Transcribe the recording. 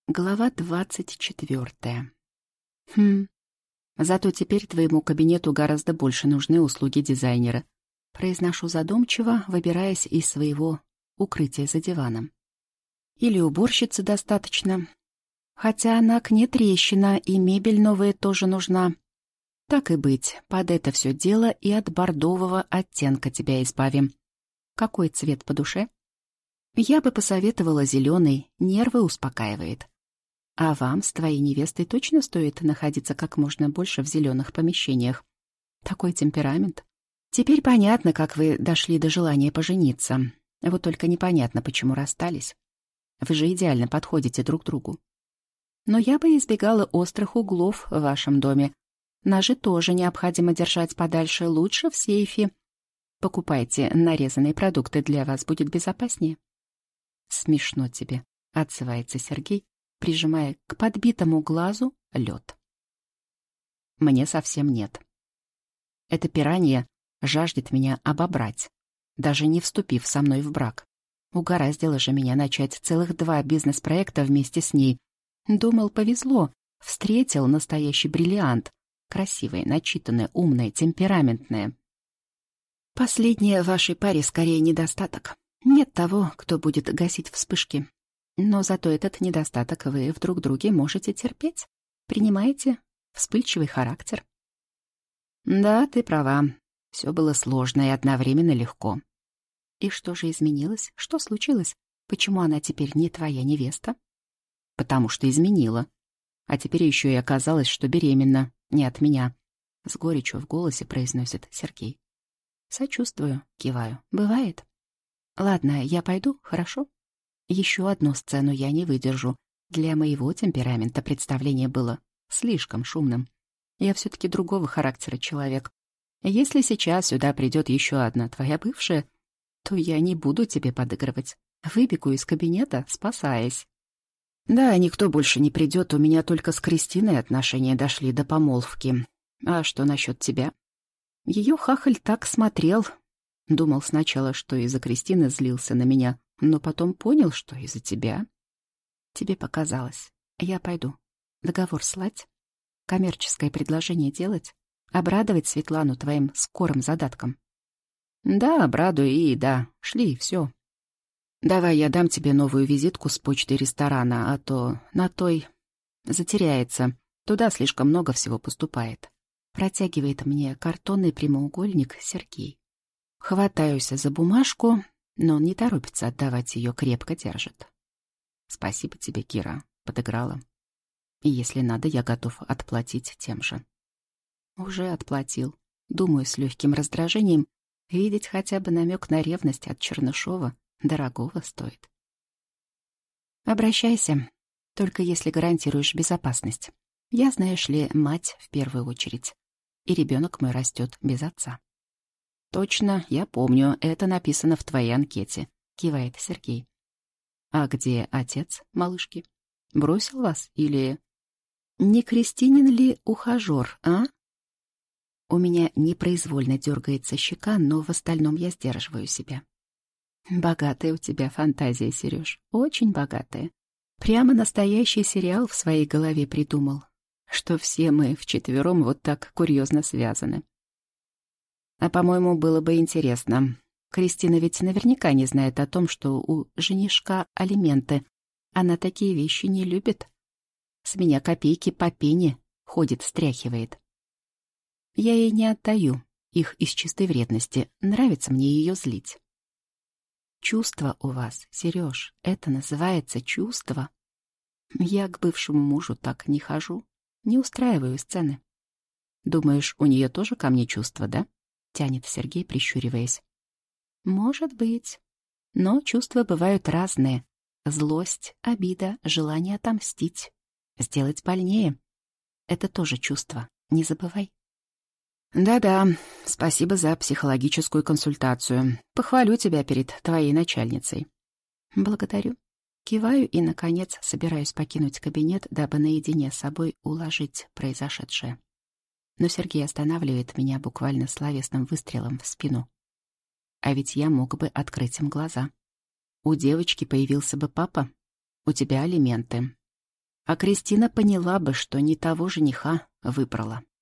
Глава 24. Зато теперь твоему кабинету гораздо больше нужны услуги дизайнера. Произношу задумчиво, выбираясь из своего укрытия за диваном. Или уборщицы достаточно. Хотя на окне трещина, и мебель новая тоже нужна. Так и быть, под это все дело и от бордового оттенка тебя избавим. Какой цвет по душе? Я бы посоветовала зеленый, нервы успокаивает. А вам с твоей невестой точно стоит находиться как можно больше в зеленых помещениях? Такой темперамент. Теперь понятно, как вы дошли до желания пожениться. Вот только непонятно, почему расстались. Вы же идеально подходите друг другу. Но я бы избегала острых углов в вашем доме. Ножи тоже необходимо держать подальше, лучше в сейфе. Покупайте нарезанные продукты, для вас будет безопаснее. Смешно тебе, отзывается Сергей, прижимая к подбитому глазу лед. Мне совсем нет. Эта пиранья жаждет меня обобрать, даже не вступив со мной в брак. Угораздило же меня начать целых 2 бизнес-проекта вместе с ней. Думал, повезло, встретил настоящий бриллиант. Красивая, начитанная, умная, темпераментная. Последнее в вашей паре скорее недостаток. Нет того, кто будет гасить вспышки. Но зато этот недостаток вы в друг друге можете терпеть. Принимаете вспыльчивый характер. Да, ты права. Все было сложно и одновременно легко. И что же изменилось? Что случилось? Почему она теперь не твоя невеста? Потому что изменила. А теперь еще и оказалось, что беременна. Не от меня. С горечью в голосе произносит Сергей. Сочувствую, киваю. Бывает. Ладно, я пойду, хорошо? Еще одну сцену я не выдержу. Для моего темперамента представление было слишком шумным. Я все-таки другого характера человек. Если сейчас сюда придет еще одна твоя бывшая, то я не буду тебе подыгрывать. Выбегу из кабинета, спасаясь. Да, никто больше не придет, у меня только с Кристиной отношения дошли до помолвки. А что насчет тебя? Ее хахаль так смотрел. Думал сначала, что из-за Кристины злился на меня, но потом понял, что из-за тебя. Тебе показалось. Я пойду. Договор слать? Коммерческое предложение делать? Обрадовать Светлану твоим скорым задатком? Да, обрадую и да. Шли, все. Давай я дам тебе новую визитку с почты ресторана, а то на той затеряется. Туда слишком много всего поступает. Протягивает мне картонный прямоугольник Сергей. Хватаюсь за бумажку, но он не торопится отдавать ее, крепко держит. Спасибо тебе, Кира, подыграла. И если надо, я готов отплатить тем же. Уже отплатил. Думаю, с легким раздражением, видеть хотя бы намек на ревность от Чернышова дорогого стоит. Обращайся, только если гарантируешь безопасность. Я, знаешь ли, мать в первую очередь. И ребенок мой растет без отца. Точно, я помню, это написано в твоей анкете, кивает Сергей. А где отец малышки? Бросил вас или... Не Кристинин ли ухажер, а? У меня непроизвольно дергается щека, но в остальном я сдерживаю себя. Богатая у тебя фантазия, Сереж, очень богатая. Прямо настоящий сериал в своей голове придумал, что все мы вчетвером вот так курьезно связаны. А, по-моему, было бы интересно. Кристина ведь наверняка не знает о том, что у женишка алименты. Она такие вещи не любит. С меня копейки по пене ходит, стряхивает. Я ей не отдаю их из чистой вредности. Нравится мне ее злить. Чувство у вас, Сереж, это называется чувство. Я к бывшему мужу так не хожу, не устраиваю сцены. Думаешь, у нее тоже ко мне чувства, да? Тянет Сергей, прищуриваясь. Может быть. Но чувства бывают разные. Злость, обида, желание отомстить. Сделать больнее. Это тоже чувство, не забывай. Да-да, спасибо за психологическую консультацию. Похвалю тебя перед твоей начальницей. Благодарю. Киваю и, наконец, собираюсь покинуть кабинет, дабы наедине с собой уложить произошедшее. Но Сергей останавливает меня буквально словесным выстрелом в спину. А ведь я мог бы открыть им глаза. У девочки появился бы папа, у тебя алименты. А Кристина поняла бы, что не того жениха выбрала.